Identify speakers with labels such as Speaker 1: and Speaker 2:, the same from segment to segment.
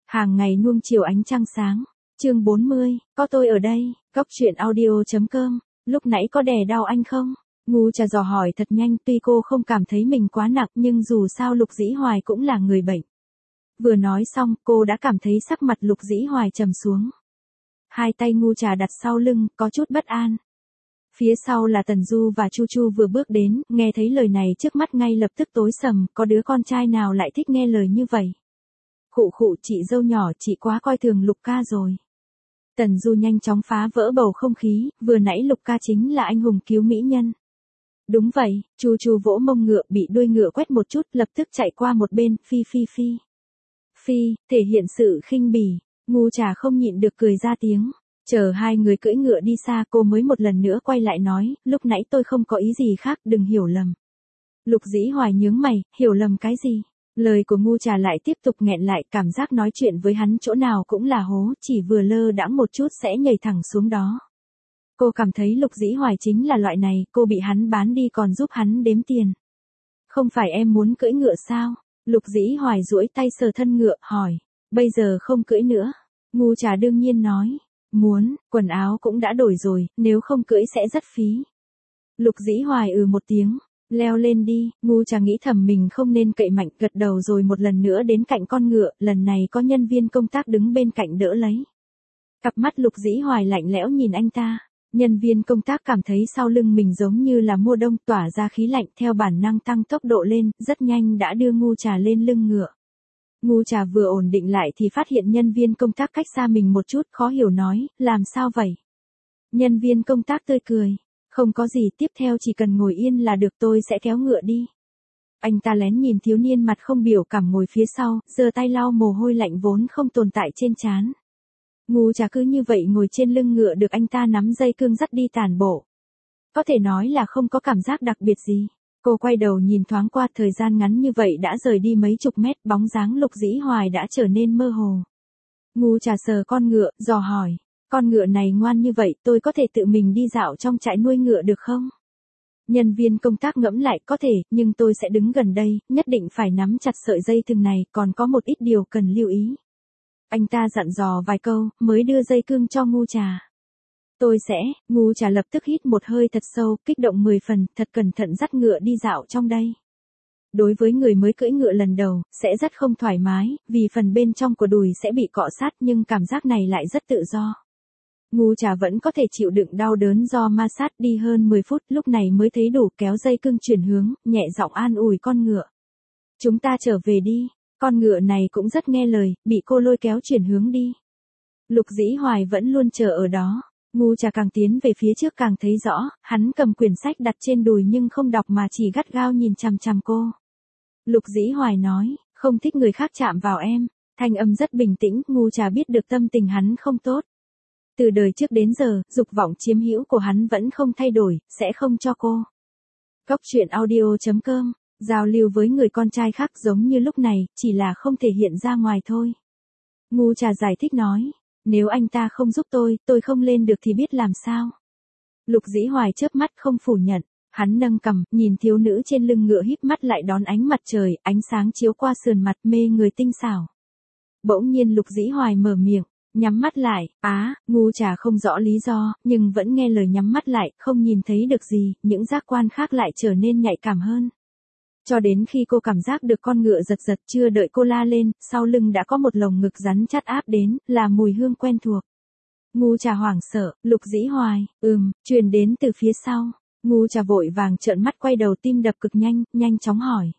Speaker 1: Hàng ngày nuông chiều ánh trăng sáng. Chương 40, có tôi ở đây. Góc truyện audio.com. Lúc nãy có đè đau anh không? Ngu Trà dò hỏi thật nhanh, tuy cô không cảm thấy mình quá nặng nhưng dù sao Lục Dĩ Hoài cũng là người bệnh. Vừa nói xong, cô đã cảm thấy sắc mặt Lục Dĩ Hoài trầm xuống. Hai tay Ngu Trà đặt sau lưng, có chút bất an. Phía sau là Tần Du và Chu Chu vừa bước đến, nghe thấy lời này trước mắt ngay lập tức tối sầm, có đứa con trai nào lại thích nghe lời như vậy. Khụ khụ, chị dâu nhỏ, chị quá coi thường Lục ca rồi. Tần Du nhanh chóng phá vỡ bầu không khí, vừa nãy Lục ca chính là anh hùng cứu mỹ nhân. Đúng vậy, Chu Chu vỗ mông ngựa bị đuôi ngựa quét một chút, lập tức chạy qua một bên, phi phi phi. Phi, thể hiện sự khinh bỉ. Ngu Trà không nhịn được cười ra tiếng. Chờ hai người cưỡi ngựa đi xa, cô mới một lần nữa quay lại nói, lúc nãy tôi không có ý gì khác, đừng hiểu lầm. Lục Dĩ Hoài nhướng mày, hiểu lầm cái gì? Lời của Ngu Trà lại tiếp tục nghẹn lại, cảm giác nói chuyện với hắn chỗ nào cũng là hố, chỉ vừa lơ đãng một chút sẽ nhảy thẳng xuống đó. Cô cảm thấy Lục Dĩ Hoài chính là loại này, cô bị hắn bán đi còn giúp hắn đếm tiền. Không phải em muốn cưỡi ngựa sao? Lục Dĩ Hoài duỗi tay sờ thân ngựa, hỏi. Bây giờ không cưỡi nữa. Ngu Trà đương nhiên nói. Muốn, quần áo cũng đã đổi rồi, nếu không cưỡi sẽ rất phí. Lục Dĩ Hoài một tiếng. Leo lên đi. Ngu Trà nghĩ thầm mình không nên cậy mạnh, gật đầu rồi một lần nữa đến cạnh con ngựa, lần này có nhân viên công tác đứng bên cạnh đỡ lấy. Cặp mắt Lục Dĩ Hoài lạnh lẽo nhìn anh ta. Nhân viên công tác cảm thấy sau lưng mình giống như là mùa đông tỏa ra khí lạnh, theo bản năng tăng tốc độ lên, rất nhanh đã đưa Ngu Trà lên lưng ngựa. Ngu Trà vừa ổn định lại thì phát hiện nhân viên công tác cách xa mình một chút, khó hiểu nói, làm sao vậy? Nhân viên công tác tươi cười, không có gì, tiếp theo chỉ cần ngồi yên là được, tôi sẽ kéo ngựa đi. Anh ta lén nhìn thiếu niên mặt không biểu cảm ngồi phía sau, giơ tay lau mồ hôi lạnh vốn không tồn tại trên trán. Ngu Trà cứ như vậy ngồi trên lưng ngựa được anh ta nắm dây cương dắt đi tản bộ. Có thể nói là không có cảm giác đặc biệt gì. Cô quay đầu nhìn thoáng qua, thời gian ngắn như vậy đã rời đi mấy chục mét, bóng dáng Lục Dĩ Hoài đã trở nên mơ hồ. Ngu Trà sờ con ngựa, dò hỏi, con ngựa này ngoan như vậy, tôi có thể tự mình đi dạo trong trại nuôi ngựa được không? Nhân viên công tác ngẫm lại, có thể, nhưng tôi sẽ đứng gần đây, nhất định phải nắm chặt sợi dây thừng này, còn có một ít điều cần lưu ý. Anh ta dặn dò vài câu, mới đưa dây cương cho Ngu Trà. Tôi sẽ, Ngu Trà lập tức hít một hơi thật sâu, kích động 10 phần, thật cẩn thận dắt ngựa đi dạo trong đây. Đối với người mới cưỡi ngựa lần đầu, sẽ rất không thoải mái, vì phần bên trong của đùi sẽ bị cọ sát nhưng cảm giác này lại rất tự do. Ngu Trà vẫn có thể chịu đựng đau đớn do ma sát, đi hơn 10 phút, lúc này mới thấy đủ, kéo dây cương chuyển hướng, nhẹ giọng an ủi con ngựa. Chúng ta trở về đi. Con ngựa này cũng rất nghe lời, bị cô lôi kéo chuyển hướng đi. Lục Dĩ Hoài vẫn luôn chờ ở đó. Ngu Trà càng tiến về phía trước càng thấy rõ, hắn cầm quyển sách đặt trên đùi nhưng không đọc mà chỉ gắt gao nhìn chằm chằm cô. Lục Dĩ Hoài nói, không thích người khác chạm vào em. Thanh âm rất bình tĩnh, Ngu Trà biết được tâm tình hắn không tốt. Từ đời trước đến giờ, dục vọng chiếm hữu của hắn vẫn không thay đổi, sẽ không cho cô. Góc truyện audio.com. Giao lưu với người con trai khác giống như lúc này, chỉ là không thể hiện ra ngoài thôi. Ngu Trà giải thích nói, nếu anh ta không giúp tôi không lên được thì biết làm sao. Lục Dĩ Hoài chớp mắt không phủ nhận, hắn nâng cằm, nhìn thiếu nữ trên lưng ngựa híp mắt lại đón ánh mặt trời, ánh sáng chiếu qua sườn mặt mê người tinh xảo. Bỗng nhiên Lục Dĩ Hoài mở miệng, nhắm mắt lại, Ngu Trà không rõ lý do, nhưng vẫn nghe lời nhắm mắt lại, không nhìn thấy được gì, những giác quan khác lại trở nên nhạy cảm hơn. Cho đến khi cô cảm giác được con ngựa giật giật, chưa đợi cô la lên, sau lưng đã có một lồng ngực rắn chắc áp đến, là mùi hương quen thuộc. Ngu Trà hoảng sợ, Lục Dĩ Hoài, truyền đến từ phía sau. Ngu Trà vội vàng trợn mắt quay đầu, tim đập cực nhanh, nhanh chóng hỏi.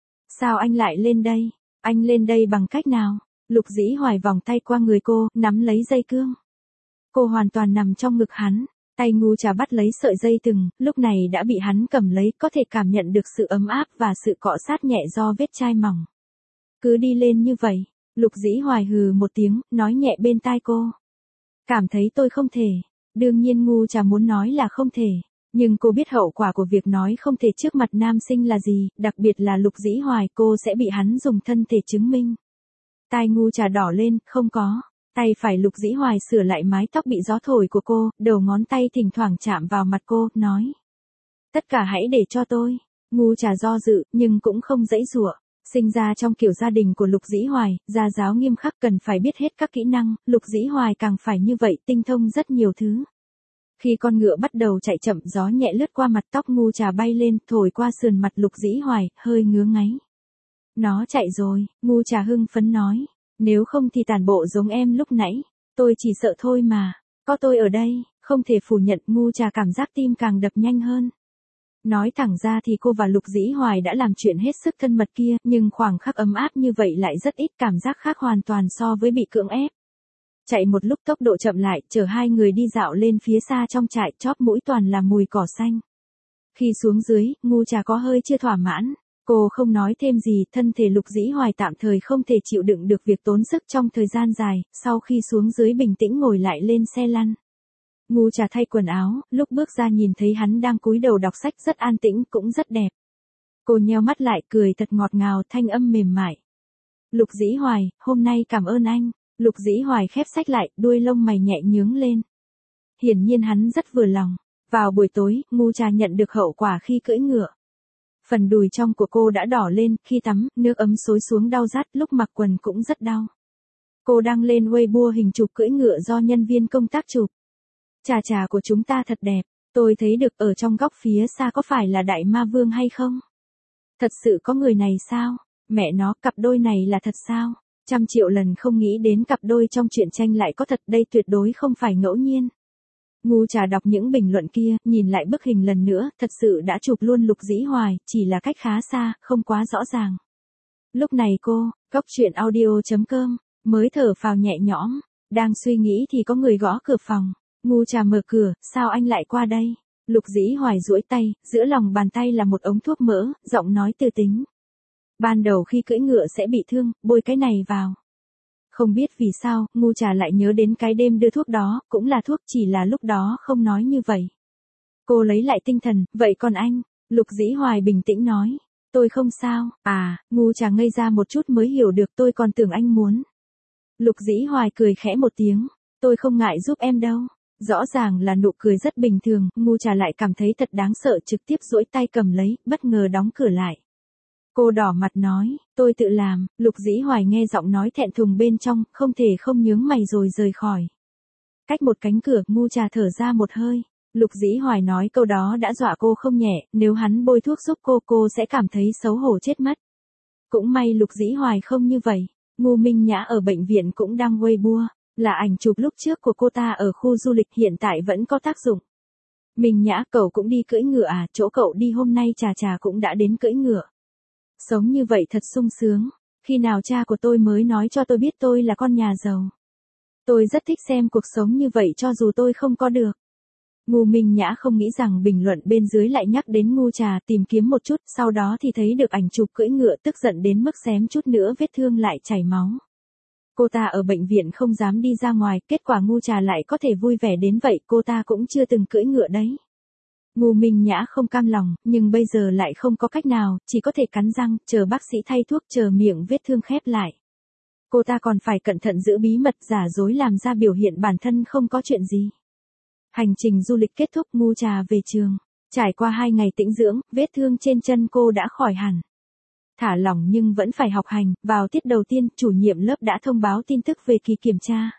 Speaker 1: Sao anh lại lên đây? Anh lên đây bằng cách nào? Lục Dĩ Hoài vòng tay qua người cô, nắm lấy dây cương. Cô hoàn toàn nằm trong ngực hắn. Tay Ngu Trà bắt lấy sợi dây thừng, lúc này đã bị hắn cầm lấy, có thể cảm nhận được sự ấm áp và sự cọ sát nhẹ do vết chai mỏng. Cứ đi lên như vậy. Lục Dĩ Hoài hừ một tiếng, nói nhẹ bên tai cô. Cảm thấy tôi không thể. Đương nhiên Ngu Trà muốn nói là không thể. Nhưng cô biết hậu quả của việc nói không thể trước mặt nam sinh là gì, đặc biệt là Lục Dĩ Hoài, cô sẽ bị hắn dùng thân thể chứng minh. Tai Ngu Trà đỏ lên, không có. Tay phải Lục Dĩ Hoài sửa lại mái tóc bị gió thổi của cô, đầu ngón tay thỉnh thoảng chạm vào mặt cô, nói. Tất cả hãy để cho tôi. Ngu Trà do dự, nhưng cũng không dãy dụa. Sinh ra trong kiểu gia đình của Lục Dĩ Hoài, gia giáo nghiêm khắc cần phải biết hết các kỹ năng, Lục Dĩ Hoài càng phải như vậy, tinh thông rất nhiều thứ. Khi con ngựa bắt đầu chạy chậm, gió nhẹ lướt qua mặt, tóc Ngu Trà bay lên, thổi qua sườn mặt Lục Dĩ Hoài, hơi ngứa ngáy. Nó chạy rồi, Ngu Trà hưng phấn nói. Nếu không thì tản bộ giống em lúc nãy. Tôi chỉ sợ thôi mà. Có tôi ở đây, không thể phủ nhận. Ngu Trà cảm giác tim càng đập nhanh hơn. Nói thẳng ra thì cô và Lục Dĩ Hoài đã làm chuyện hết sức thân mật kia, nhưng khoảng khắc ấm áp như vậy lại rất ít, cảm giác khác hoàn toàn so với bị cưỡng ép. Chạy một lúc tốc độ chậm lại, chở hai người đi dạo lên phía xa trong trại, chóp mũi toàn là mùi cỏ xanh. Khi xuống dưới, Ngu Trà có hơi chưa thỏa mãn. Cô không nói thêm gì, thân thể Lục Dĩ Hoài tạm thời không thể chịu đựng được việc tốn sức trong thời gian dài, sau khi xuống dưới bình tĩnh ngồi lại lên xe lăn. Ngu Trà thay quần áo, lúc bước ra nhìn thấy hắn đang cúi đầu đọc sách, rất an tĩnh, cũng rất đẹp. Cô nheo mắt lại, cười thật ngọt ngào, thanh âm mềm mại. Lục Dĩ Hoài, hôm nay cảm ơn anh. Lục Dĩ Hoài khép sách lại, đuôi lông mày nhẹ nhướng lên. Hiển nhiên hắn rất vừa lòng. Vào buổi tối, Ngu Trà nhận được hậu quả khi cưỡi ngựa. Phần đùi trong của cô đã đỏ lên, khi tắm, nước ấm xối xuống đau rát, lúc mặc quần cũng rất đau. Cô đăng lên Weibo hình chụp cưỡi ngựa do nhân viên công tác chụp. Trà của chúng ta thật đẹp, tôi thấy được ở trong góc phía xa, có phải là Đại Ma Vương hay không? Thật sự có người này sao? Mẹ nó, cặp đôi này là thật sao? 100.000.000 lần không nghĩ đến cặp đôi trong truyện tranh lại có thật, đây tuyệt đối không phải ngẫu nhiên. Ngu Trà đọc những bình luận kia, nhìn lại bức hình lần nữa, thật sự đã chụp luôn Lục Dĩ Hoài, chỉ là cách khá xa, không quá rõ ràng. Lúc này cô, coctruyện.audio.com, mới thở phào nhẹ nhõm, đang suy nghĩ thì có người gõ cửa phòng. Ngu Trà mở cửa, sao anh lại qua đây? Lục Dĩ Hoài duỗi tay, giữa lòng bàn tay là một ống thuốc mỡ, giọng nói từ tính. Ban đầu khi cưỡi ngựa sẽ bị thương, bôi cái này vào. Không biết vì sao, Ngu Trà lại nhớ đến cái đêm đưa thuốc đó, cũng là thuốc, chỉ là lúc đó không nói như vậy. Cô lấy lại tinh thần, vậy còn anh? Lục Dĩ Hoài bình tĩnh nói. Tôi không sao, Ngu Trà ngây ra một chút mới hiểu được, tôi còn tưởng anh muốn. Lục Dĩ Hoài cười khẽ một tiếng, tôi không ngại giúp em đâu. Rõ ràng là nụ cười rất bình thường, Ngu Trà lại cảm thấy thật đáng sợ, trực tiếp duỗi tay cầm lấy, bất ngờ đóng cửa lại. Cô đỏ mặt nói, tôi tự làm. Lục Dĩ Hoài nghe giọng nói thẹn thùng bên trong, không thể không nhướng mày rồi rời khỏi. Cách một cánh cửa, Ngu Trà thở ra một hơi. Lục Dĩ Hoài nói câu đó đã dọa cô không nhẹ, nếu hắn bôi thuốc giúp cô sẽ cảm thấy xấu hổ chết mất. Cũng may Lục Dĩ Hoài không như vậy. Ngô Minh Nhã ở bệnh viện cũng đăng Weibo, là ảnh chụp lúc trước của cô ta ở khu du lịch, hiện tại vẫn có tác dụng. Minh Nhã, cậu cũng đi cưỡi ngựa à? Chỗ cậu đi hôm nay Trà cũng đã đến cưỡi ngựa. Sống như vậy thật sung sướng. Khi nào cha của tôi mới nói cho tôi biết tôi là con nhà giàu? Tôi rất thích xem cuộc sống như vậy cho dù tôi không có được. Ngô Minh Nhã không nghĩ rằng bình luận bên dưới lại nhắc đến Ngu Trà, tìm kiếm một chút, sau đó thì thấy được ảnh chụp cưỡi ngựa, tức giận đến mức xém chút nữa vết thương lại chảy máu. Cô ta ở bệnh viện không dám đi ra ngoài, kết quả Ngu Trà lại có thể vui vẻ đến vậy, cô ta cũng chưa từng cưỡi ngựa đấy. Ngô Minh Nhã không cam lòng, nhưng bây giờ lại không có cách nào, chỉ có thể cắn răng, chờ bác sĩ thay thuốc, chờ miệng vết thương khép lại. Cô ta còn phải cẩn thận giữ bí mật, giả dối làm ra biểu hiện bản thân không có chuyện gì. Hành trình du lịch kết thúc, Ngu Trà về trường. Trải qua 2 ngày tĩnh dưỡng, vết thương trên chân cô đã khỏi hẳn. Thả lỏng nhưng vẫn phải học hành, vào tiết đầu tiên, chủ nhiệm lớp đã thông báo tin tức về kỳ kiểm tra.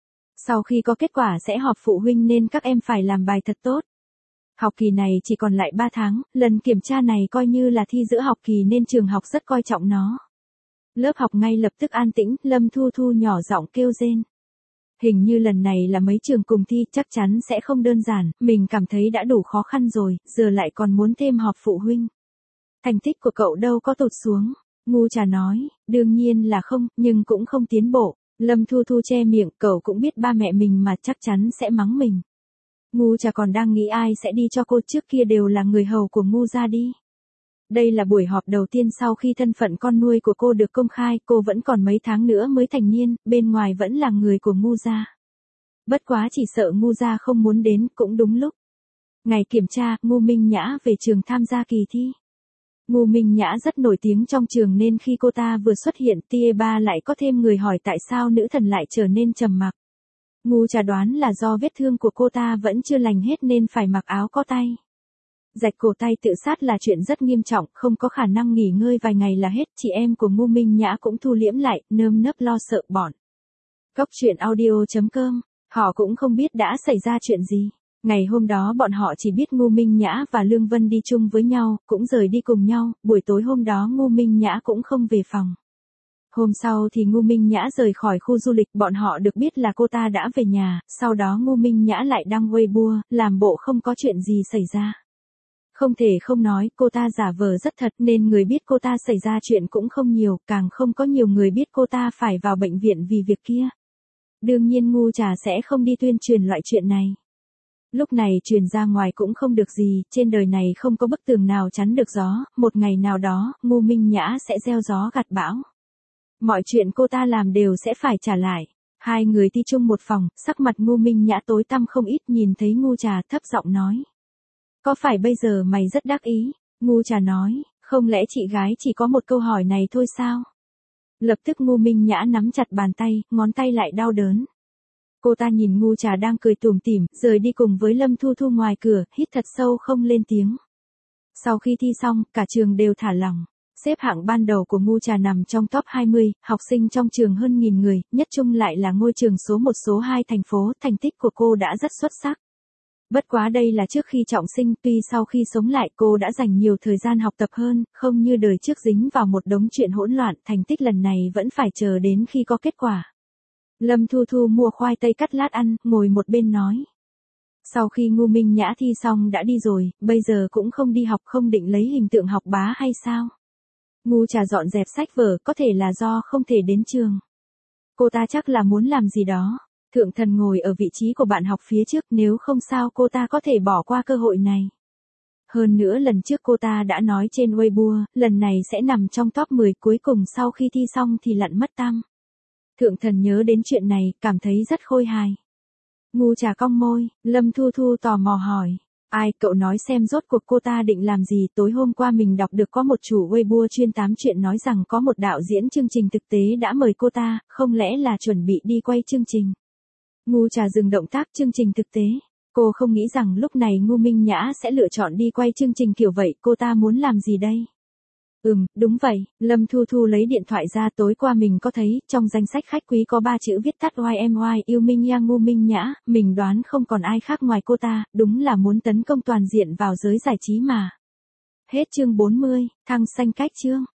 Speaker 1: Sau khi có kết quả sẽ họp phụ huynh nên các em phải làm bài thật tốt. Học kỳ này chỉ còn lại 3 tháng, lần kiểm tra này coi như là thi giữa học kỳ nên trường học rất coi trọng nó. Lớp học ngay lập tức an tĩnh, Lâm Thu Thu nhỏ giọng kêu rên. Hình như lần này là mấy trường cùng thi, chắc chắn sẽ không đơn giản, mình cảm thấy đã đủ khó khăn rồi, giờ lại còn muốn thêm họp phụ huynh. Thành tích của cậu đâu có tụt xuống. Ngu Trà nói, đương nhiên là không, nhưng cũng không tiến bộ. Lâm Thu Thu che miệng, cậu cũng biết ba mẹ mình mà chắc chắn sẽ mắng mình. Ngu Trà còn đang nghĩ ai sẽ đi cho cô, trước kia đều là người hầu của Ngu gia đi. Đây là buổi họp đầu tiên sau khi thân phận con nuôi của cô được công khai, cô vẫn còn mấy tháng nữa mới thành niên, bên ngoài vẫn là người của Ngu gia. Bất quá chỉ sợ Ngu gia không muốn đến, cũng đúng lúc. Ngày kiểm tra, Ngô Minh Nhã về trường tham gia kỳ thi. Ngô Minh Nhã rất nổi tiếng trong trường nên khi cô ta vừa xuất hiện, tia ba lại có thêm người hỏi tại sao nữ thần lại trở nên trầm mặc. Ngu Trà đoán là do vết thương của cô ta vẫn chưa lành hết nên phải mặc áo có tay. Rạch cổ tay tự sát là chuyện rất nghiêm trọng, không có khả năng nghỉ ngơi vài ngày là hết. Chị em của Ngô Minh Nhã cũng thu liễm lại, nơm nớp lo sợ bọn. Cóc truyện audio.com, họ cũng không biết đã xảy ra chuyện gì. Ngày hôm đó bọn họ chỉ biết Ngô Minh Nhã và Lương Vân đi chung với nhau, cũng rời đi cùng nhau. Buổi tối hôm đó Ngô Minh Nhã cũng không về phòng. Hôm sau thì Ngô Minh Nhã rời khỏi khu du lịch, bọn họ được biết là cô ta đã về nhà, sau đó Ngô Minh Nhã lại đăng Weibo, làm bộ không có chuyện gì xảy ra. Không thể không nói, cô ta giả vờ rất thật nên người biết cô ta xảy ra chuyện cũng không nhiều, càng không có nhiều người biết cô ta phải vào bệnh viện vì việc kia. Đương nhiên Ngu Trà sẽ không đi tuyên truyền loại chuyện này. Lúc này truyền ra ngoài cũng không được gì, trên đời này không có bức tường nào chắn được gió, một ngày nào đó, Ngô Minh Nhã sẽ gieo gió gặt bão. Mọi chuyện cô ta làm đều sẽ phải trả lại. Hai người đi chung một phòng, sắc mặt Ngô Minh Nhã tối tăm không ít, nhìn thấy Ngu Trà thấp giọng nói. Có phải bây giờ mày rất đắc ý? Ngu Trà nói, không lẽ chị gái chỉ có một câu hỏi này thôi sao? Lập tức Ngô Minh Nhã nắm chặt bàn tay, ngón tay lại đau đớn. Cô ta nhìn Ngu Trà đang cười tủm tỉm, rời đi cùng với Lâm Thu Thu ngoài cửa, hít thật sâu không lên tiếng. Sau khi thi xong, cả trường đều thả lỏng. Xếp hạng ban đầu của Ngu Trà nằm trong top 20, học sinh trong trường hơn 1000 người, nhất chung lại là ngôi trường số 1 số 2 thành phố, thành tích của cô đã rất xuất sắc. Bất quá đây là trước khi trọng sinh, tuy sau khi sống lại cô đã dành nhiều thời gian học tập hơn, không như đời trước dính vào một đống chuyện hỗn loạn, thành tích lần này vẫn phải chờ đến khi có kết quả. Lâm Thu Thu mua khoai tây cắt lát ăn, ngồi một bên nói. Sau khi Ngô Minh Nhã thi xong đã đi rồi, bây giờ cũng không đi học, không định lấy hình tượng học bá hay sao? Ngu Trà dọn dẹp sách vở, có thể là do không thể đến trường. Cô ta chắc là muốn làm gì đó. Thượng Thần ngồi ở vị trí của bạn học phía trước, nếu không sao cô ta có thể bỏ qua cơ hội này. Hơn nữa lần trước cô ta đã nói trên Weibo, lần này sẽ nằm trong top 10, cuối cùng sau khi thi xong thì lặn mất tăm. Thượng Thần nhớ đến chuyện này, cảm thấy rất khôi hài. Ngu Trà cong môi, Lâm Thu Thu tò mò hỏi. Ai, cậu nói xem rốt cuộc cô ta định làm gì? Tối hôm qua mình đọc được có một chủ Weibo chuyên tám chuyện nói rằng có một đạo diễn chương trình thực tế đã mời cô ta, không lẽ là chuẩn bị đi quay chương trình? Ngu Trà dừng động tác, chương trình thực tế. Cô không nghĩ rằng lúc này Ngô Minh Nhã sẽ lựa chọn đi quay chương trình kiểu vậy, cô ta muốn làm gì đây? Đúng vậy, Lâm Thu Thu lấy điện thoại ra, tối qua mình có thấy, trong danh sách khách quý có 3 chữ viết tắt YMY, yêu Minh Nha Ngô Minh Nhã, mình đoán không còn ai khác ngoài cô ta, đúng là muốn tấn công toàn diện vào giới giải trí mà. Hết chương 40, thăng xanh cách chương.